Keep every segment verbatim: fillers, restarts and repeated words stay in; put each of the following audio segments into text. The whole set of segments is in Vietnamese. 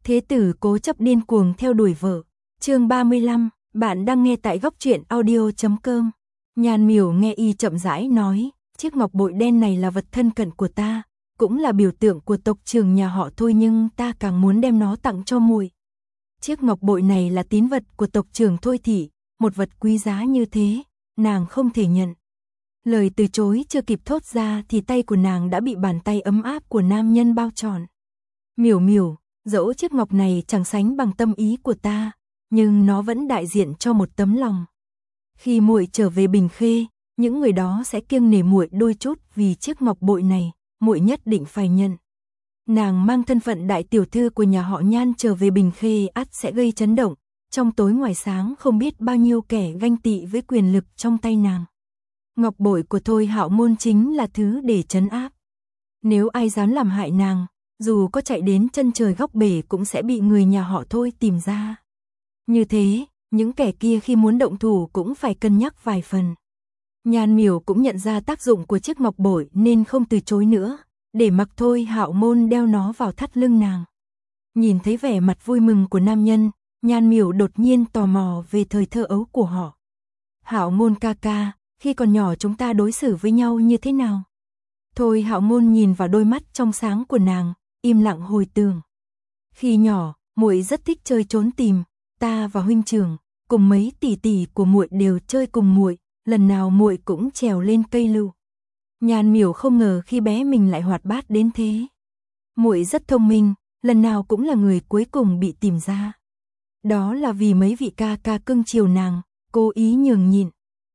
Thế tử cố chấp điên cuồng theo đuổi vợ. Chương ba mươi lăm, bạn đang nghe tại góc truyện audio chấm com. Nhan Miểu nghe y chậm rãi nói, chiếc ngọc bội đen này là vật thân cận của ta, cũng là biểu tượng của tộc trưởng nhà họ Thôi, nhưng ta càng muốn đem nó tặng cho muội. Chiếc ngọc bội này là tín vật của tộc trưởng Thôi thị, một vật quý giá như thế, nàng không thể nhận. Lời từ chối chưa kịp thốt ra thì tay của nàng đã bị bàn tay ấm áp của nam nhân bao trọn. Miểu Miểu, dẫu chiếc ngọc này chẳng sánh bằng tâm ý của ta, nhưng nó vẫn đại diện cho một tấm lòng. Khi muội trở về Bình Khê, những người đó sẽ kiêng nể muội đôi chút vì chiếc ngọc bội này, muội nhất định phải nhận. Nàng mang thân phận đại tiểu thư của nhà họ Nhan trở về Bình Khê ắt sẽ gây chấn động, trong tối ngoài sáng không biết bao nhiêu kẻ ganh tị với quyền lực trong tay nàng. Ngọc bội của Thôi Hạo Môn chính là thứ để trấn áp. Nếu ai dám làm hại nàng, dù có chạy đến chân trời góc bể cũng sẽ bị người nhà họ Thôi tìm ra. Như thế, những kẻ kia khi muốn động thủ cũng phải cân nhắc vài phần. Nhan Miểu cũng nhận ra tác dụng của chiếc ngọc bội nên không từ chối nữa, để mặc Thôi Hạo Môn đeo nó vào thắt lưng nàng. Nhìn thấy vẻ mặt vui mừng của nam nhân, Nhan Miểu đột nhiên tò mò về thời thơ ấu của họ. Hạo Môn ca ca, khi còn nhỏ chúng ta đối xử với nhau như thế nào? Thôi Hạo Môn nhìn vào đôi mắt trong sáng của nàng, im lặng hồi tưởng. Khi nhỏ, muội rất thích chơi trốn tìm, ta và huynh trưởng cùng mấy tỷ tỷ của muội đều chơi cùng muội, lần nào muội cũng trèo lên cây lựu. Nhan Miểu không ngờ khi bé mình lại hoạt bát đến thế. Muội rất thông minh, lần nào cũng là người cuối cùng bị tìm ra. Đó là vì mấy vị ca ca cưng chiều nàng, cố ý nhường nhịn.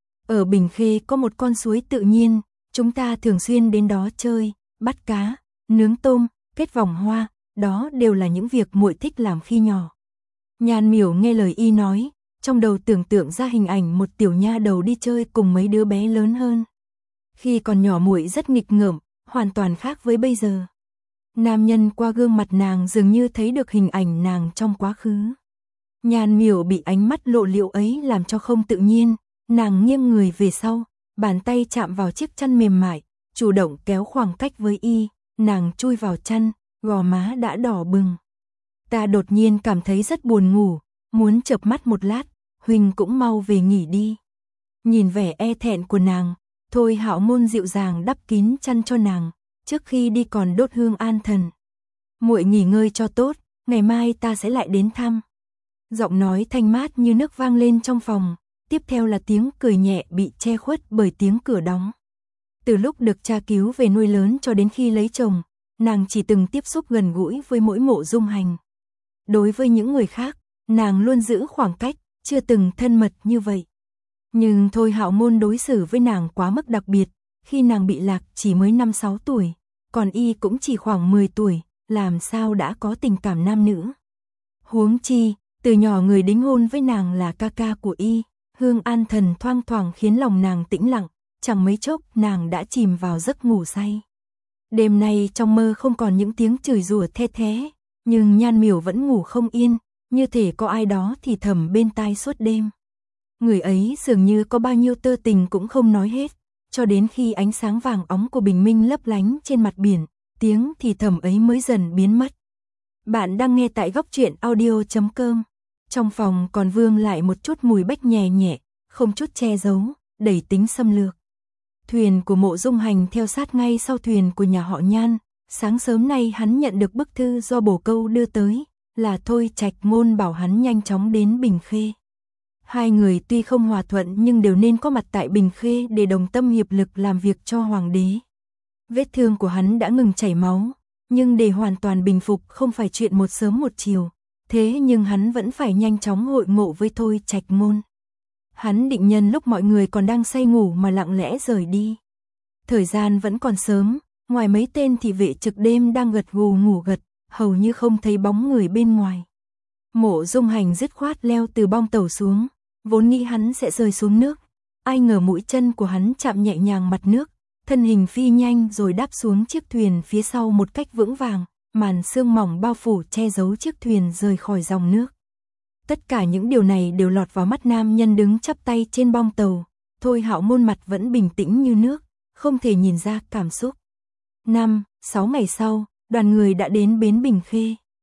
Ở Bình Khê có một con suối tự nhiên, chúng ta thường xuyên đến đó chơi, bắt cá, nướng tôm, kết vòng hoa, đó đều là những việc muội thích làm khi nhỏ. Nhan Miểu nghe lời y nói, trong đầu tưởng tượng ra hình ảnh một tiểu nha đầu đi chơi cùng mấy đứa bé lớn hơn. Khi còn nhỏ muội rất nghịch ngợm, hoàn toàn khác với bây giờ. Nam nhân qua gương mặt nàng dường như thấy được hình ảnh nàng trong quá khứ. Nhan Miểu bị ánh mắt lộ liễu ấy làm cho không tự nhiên, nàng nghiêng người về sau, bàn tay chạm vào chiếc chăn mềm mại, chủ động kéo khoảng cách với y, nàng chui vào chăn, gò má đã đỏ bừng. Ta đột nhiên cảm thấy rất buồn ngủ, muốn chợp mắt một lát, huynh cũng mau về nghỉ đi. Nhìn vẻ e thẹn của nàng, Thôi Hạo Môn dịu dàng đắp kín chăn cho nàng, trước khi đi còn đốt hương an thần. Muội nghỉ ngơi cho tốt, ngày mai ta sẽ lại đến thăm. Giọng nói thanh mát như nước vang lên trong phòng, tiếp theo là tiếng cười nhẹ bị che khuất bởi tiếng cửa đóng. Từ lúc được cha cứu về nuôi lớn cho đến khi lấy chồng, nàng chỉ từng tiếp xúc gần gũi với mỗi Mộ Dung Hành. Đối với những người khác, nàng luôn giữ khoảng cách, chưa từng thân mật như vậy. Nhưng Thôi Hạo Môn đối xử với nàng quá mức đặc biệt, khi nàng bị lạc chỉ mới năm sáu tuổi, còn y cũng chỉ khoảng mười tuổi, làm sao đã có tình cảm nam nữ. Huống chi, từ nhỏ người đính hôn với nàng là ca ca của y, hương an thần thoang thoảng khiến lòng nàng tĩnh lặng, chẳng mấy chốc nàng đã chìm vào giấc ngủ say. Đêm nay trong mơ không còn những tiếng chửi rủa the thé, nhưng Nhan Miểu vẫn ngủ không yên, như thể có ai đó thì thầm bên tai suốt đêm. Người ấy dường như có bao nhiêu tơ tình cũng không nói hết, cho đến khi ánh sáng vàng óng của bình minh lấp lánh trên mặt biển, tiếng thì thầm ấy mới dần biến mất. Bạn đang nghe tại góc truyện audio chấm com. Trong phòng còn vương lại một chút mùi bách nhẹ nhẹ, không chút che giấu, đầy tính xâm lược. Thuyền của Mộ Dung Hành theo sát ngay sau thuyền của nhà họ Nhan. Sáng sớm nay hắn nhận được bức thư do bổ câu đưa tới, là Thôi Trạch Ngôn bảo hắn nhanh chóng đến Bình Khê. Hai người tuy không hòa thuận nhưng đều nên có mặt tại Bình Khê để đồng tâm hiệp lực làm việc cho hoàng đế. Vết thương của hắn đã ngừng chảy máu, nhưng để hoàn toàn bình phục không phải chuyện một sớm một chiều, thế nhưng hắn vẫn phải nhanh chóng hội ngộ với Thôi Trạch Ngôn. Hắn định nhân lúc mọi người còn đang say ngủ mà lặng lẽ rời đi. Thời gian vẫn còn sớm, ngoài mấy tên thị vệ trực đêm đang gật gù ngủ gật, hầu như không thấy bóng người bên ngoài. Mộ Dung Hành dứt khoát leo từ bong tàu xuống, vốn nghĩ hắn sẽ rơi xuống nước, ai ngờ mũi chân của hắn chạm nhẹ nhàng mặt nước, thân hình phi nhanh rồi đáp xuống chiếc thuyền phía sau một cách vững vàng, màn sương mỏng bao phủ che giấu chiếc thuyền rời khỏi dòng nước. Tất cả những điều này đều lọt vào mắt nam nhân đứng chắp tay trên bong tàu, Thôi Hạo Môn mặt vẫn bình tĩnh như nước, không thể nhìn ra cảm xúc. Năm, sáu ngày sau, đoàn người đã đến bến Bình Khê.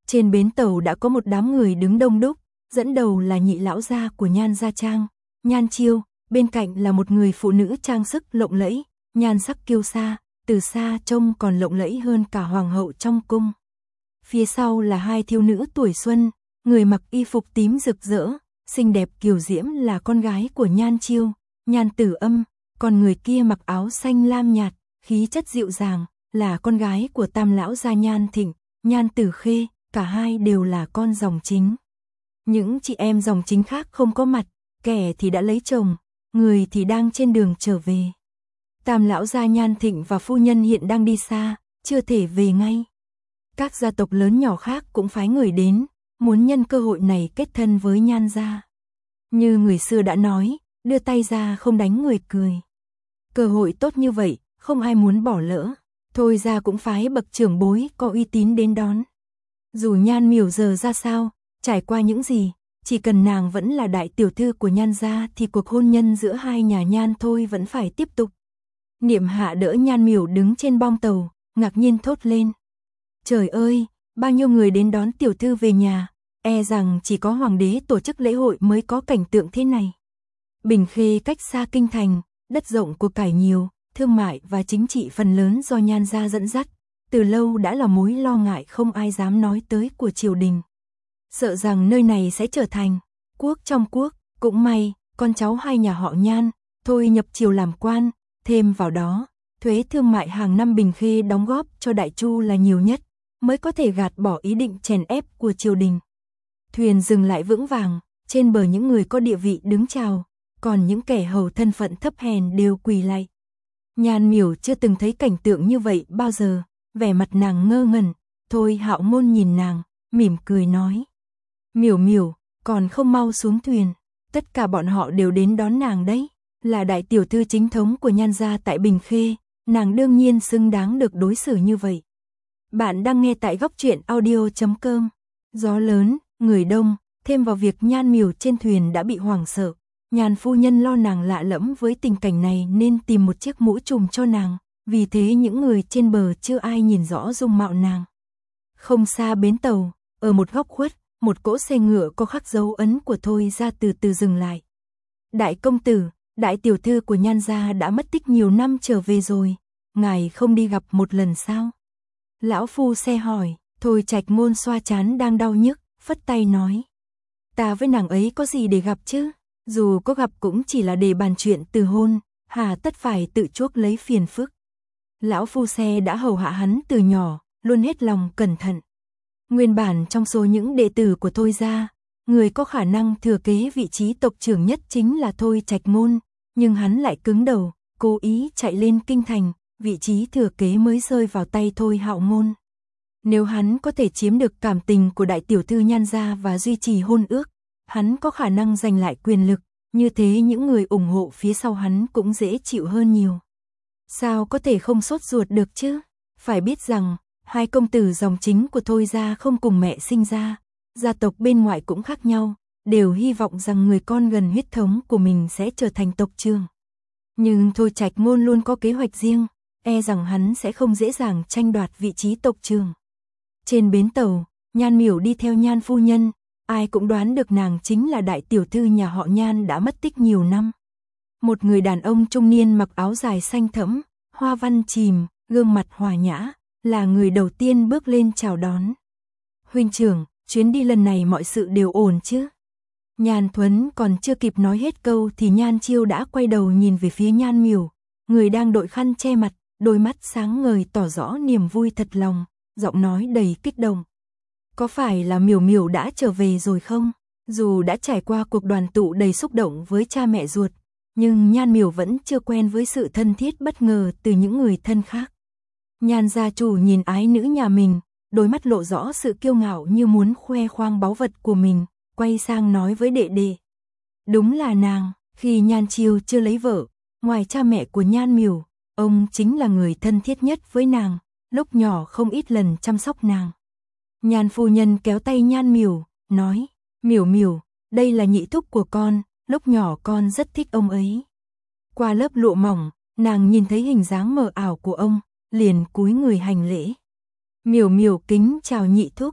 Trên bến tàu đã có một đám người đứng đông đúc, dẫn đầu là nhị lão gia của Nhan gia trang, Nhan Chiêu, bên cạnh là một người phụ nữ trang sức lộng lẫy, nhan sắc kiêu sa, từ xa trông còn lộng lẫy hơn cả hoàng hậu trong cung. Phía sau là hai thiếu nữ tuổi xuân, người mặc y phục tím rực rỡ, xinh đẹp kiều diễm là con gái của Nhan Chiêu, Nhan Tử Âm, còn người kia mặc áo xanh lam nhạt, khí chất dịu dàng, là con gái của Tam lão gia Nhan Thịnh, Nhan Tử Khê, cả hai đều là con dòng chính. Những chị em dòng chính khác không có mặt, kẻ thì đã lấy chồng, người thì đang trên đường trở về. Tam lão gia Nhan Thịnh và phu nhân hiện đang đi xa, chưa thể về ngay. Các gia tộc lớn nhỏ khác cũng phái người đến, muốn nhân cơ hội này kết thân với Nhan gia. Như người xưa đã nói, đưa tay ra không đánh người cười. Cơ hội tốt như vậy, không ai muốn bỏ lỡ. Thôi ra cũng phái bậc trưởng bối có uy tín đến đón. Dù Nhan Miểu giờ ra sao, trải qua những gì, chỉ cần nàng vẫn là đại tiểu thư của Nhan gia thì cuộc hôn nhân giữa hai nhà Nhan thôi vẫn phải tiếp tục. Niệm Hạ đỡ Nhan Miểu đứng trên bong tàu, ngạc nhiên thốt lên. Trời ơi, bao nhiêu người đến đón tiểu thư về nhà, e rằng chỉ có hoàng đế tổ chức lễ hội mới có cảnh tượng thế này. Bình Khê cách xa kinh thành, đất rộng của cải nhiều, thương mại và chính trị phần lớn do Nhan gia dẫn dắt, từ lâu đã là mối lo ngại không ai dám nói tới của triều đình. Sợ rằng nơi này sẽ trở thành quốc trong quốc, cũng may, con cháu hai nhà họ Nhan, thôi nhập triều làm quan, thêm vào đó, thuế thương mại hàng năm Bình Khê đóng góp cho Đại Chu là nhiều nhất, mới có thể gạt bỏ ý định chèn ép của triều đình. Thuyền dừng lại vững vàng, trên bờ những người có địa vị đứng chào, còn những kẻ hầu thân phận thấp hèn đều quỳ lạy. Nhan Miểu chưa từng thấy cảnh tượng như vậy bao giờ, vẻ mặt nàng ngơ ngẩn, thôi Hạo Ngôn nhìn nàng, mỉm cười nói. Miểu Miểu, còn không mau xuống thuyền, tất cả bọn họ đều đến đón nàng đấy, là đại tiểu thư chính thống của Nhan gia tại Bình Khê, nàng đương nhiên xứng đáng được đối xử như vậy. Bạn đang nghe tại góc truyện audio chấm com. Gió lớn, người đông, thêm vào việc Nhan Miểu trên thuyền đã bị hoảng sợ, Nhan phu nhân lo nàng lạ lẫm với tình cảnh này nên tìm một chiếc mũ trùm cho nàng, vì thế những người trên bờ chưa ai nhìn rõ dung mạo nàng. Không xa bến tàu, ở một góc khuất, một cỗ xe ngựa có khắc dấu ấn của Thôi gia từ từ dừng lại. Đại công tử, đại tiểu thư của Nhan gia đã mất tích nhiều năm trở về rồi, ngài không đi gặp một lần sao? Lão phu xe hỏi, Thôi Trạch Ngôn xoa trán đang đau nhức, phất tay nói. Ta với nàng ấy có gì để gặp chứ? Dù có gặp cũng chỉ là để bàn chuyện từ hôn, hà tất phải tự chuốc lấy phiền phức. Lão phu xe đã hầu hạ hắn từ nhỏ, luôn hết lòng cẩn thận. Nguyên bản trong số những đệ tử của Thôi gia, người có khả năng thừa kế vị trí tộc trưởng nhất chính là Thôi Trạch Ngôn, nhưng hắn lại cứng đầu, cố ý chạy lên kinh thành, vị trí thừa kế mới rơi vào tay Thôi Hạo Ngôn. Nếu hắn có thể chiếm được cảm tình của đại tiểu thư Nhan gia và duy trì hôn ước, hắn có khả năng giành lại quyền lực, như thế những người ủng hộ phía sau hắn cũng dễ chịu hơn nhiều. Sao có thể không sốt ruột được chứ? Phải biết rằng, hai công tử dòng chính của Thôi gia không cùng mẹ sinh ra, gia tộc bên ngoài cũng khác nhau, đều hy vọng rằng người con gần huyết thống của mình sẽ trở thành tộc trưởng. Nhưng Thôi Trạch Ngôn luôn có kế hoạch riêng, e rằng hắn sẽ không dễ dàng tranh đoạt vị trí tộc trưởng. Trên bến tàu, Nhan Miểu đi theo Nhan phu nhân, ai cũng đoán được nàng chính là đại tiểu thư nhà họ Nhan đã mất tích nhiều năm. Một người đàn ông trung niên mặc áo dài xanh thẫm, hoa văn chìm, gương mặt hòa nhã, là người đầu tiên bước lên chào đón. Huynh trưởng, chuyến đi lần này mọi sự đều ổn chứ? Nhan Thuấn còn chưa kịp nói hết câu thì Nhan Chiêu đã quay đầu nhìn về phía Nhan Miểu, người đang đội khăn che mặt, đôi mắt sáng ngời tỏ rõ niềm vui thật lòng, giọng nói đầy kích động. Có phải là Miểu Miểu đã trở về rồi không? Dù đã trải qua cuộc đoàn tụ đầy xúc động với cha mẹ ruột, nhưng Nhan Miểu vẫn chưa quen với sự thân thiết bất ngờ từ những người thân khác. Nhan gia chủ nhìn ái nữ nhà mình, đôi mắt lộ rõ sự kiêu ngạo như muốn khoe khoang báu vật của mình, quay sang nói với đệ đệ. Đúng là nàng, khi Nhan Chiêu chưa lấy vợ, ngoài cha mẹ của Nhan Miểu, ông chính là người thân thiết nhất với nàng, lúc nhỏ không ít lần chăm sóc nàng. Nhan phu nhân kéo tay Nhan Miểu, nói, Miểu Miểu, đây là nhị thúc của con, lúc nhỏ con rất thích ông ấy. Qua lớp lụa mỏng, nàng nhìn thấy hình dáng mờ ảo của ông, liền cúi người hành lễ. Miểu Miểu kính chào nhị thúc,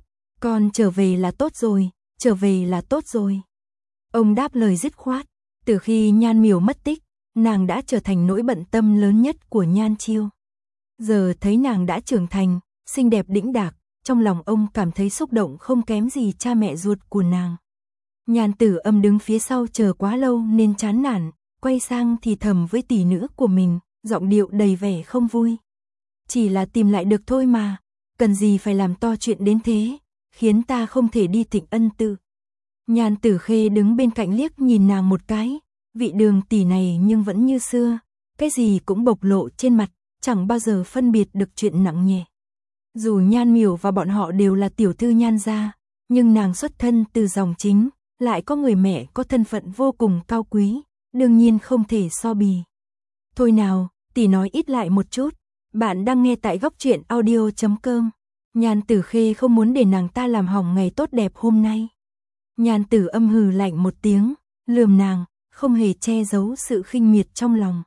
Con trở về là tốt rồi, trở về là tốt rồi. Ông đáp lời dứt khoát. Từ khi Nhan Miểu mất tích, nàng đã trở thành nỗi bận tâm lớn nhất của Nhan Chiêu. Giờ thấy nàng đã trưởng thành, xinh đẹp đĩnh đạc, trong lòng ông cảm thấy xúc động không kém gì cha mẹ ruột của nàng. Nhan Tử Âm đứng phía sau chờ quá lâu nên chán nản, quay sang thì thầm với tỷ nữ của mình, giọng điệu đầy vẻ không vui. Chỉ là tìm lại được thôi mà, cần gì phải làm to chuyện đến thế, khiến ta không thể đi Thịnh Ân Tự. Nhan Tử Khê đứng bên cạnh liếc nhìn nàng một cái, vị Đường tỷ này nhưng vẫn như xưa, cái gì cũng bộc lộ trên mặt, chẳng bao giờ phân biệt được chuyện nặng nhẹ. Dù Nhan Miểu và bọn họ đều là tiểu thư Nhan gia, nhưng nàng xuất thân từ dòng chính, lại có người mẹ có thân phận vô cùng cao quý, đương nhiên không thể so bì. Thôi nào, tỷ nói ít lại một chút, bạn đang nghe tại góc truyện audio chấm com. Nhan Tử Khê không muốn để nàng ta làm hỏng ngày tốt đẹp hôm nay. Nhan Tử Âm hừ lạnh một tiếng, lườm nàng, không hề che giấu sự khinh miệt trong lòng.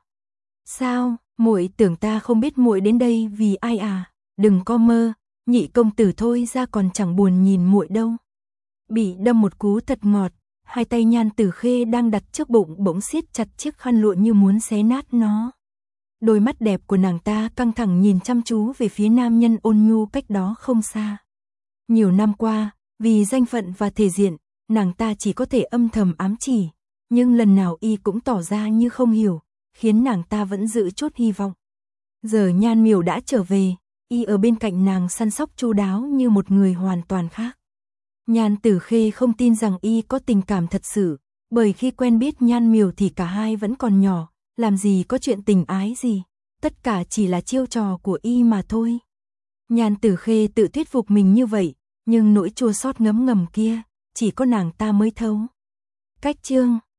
Sao, muội tưởng ta không biết muội đến đây vì ai à? Đừng có mơ, nhị công tử thôi ra còn chẳng buồn nhìn muội đâu. Bị đâm một cú thật ngọt, hai tay Nhan Tử Khê đang đặt trước bụng bỗng siết chặt chiếc khăn lụa như muốn xé nát nó. Đôi mắt đẹp của nàng ta căng thẳng nhìn chăm chú về phía nam nhân ôn nhu cách đó không xa. Nhiều năm qua, vì danh phận và thể diện, nàng ta chỉ có thể âm thầm ám chỉ, nhưng lần nào y cũng tỏ ra như không hiểu, khiến nàng ta vẫn giữ chút hy vọng. Giờ Nhan Miểu đã trở về, y ở bên cạnh nàng săn sóc chu đáo như một người hoàn toàn khác. Nhan Tử Khê không tin rằng y có tình cảm thật sự, bởi khi quen biết Nhan Miểu thì cả hai vẫn còn nhỏ, làm gì có chuyện tình ái gì, tất cả chỉ là chiêu trò của y mà thôi. Nhan Tử Khê tự thuyết phục mình như vậy, nhưng nỗi chua xót ngấm ngầm kia, chỉ có nàng ta mới thấu. Cách chương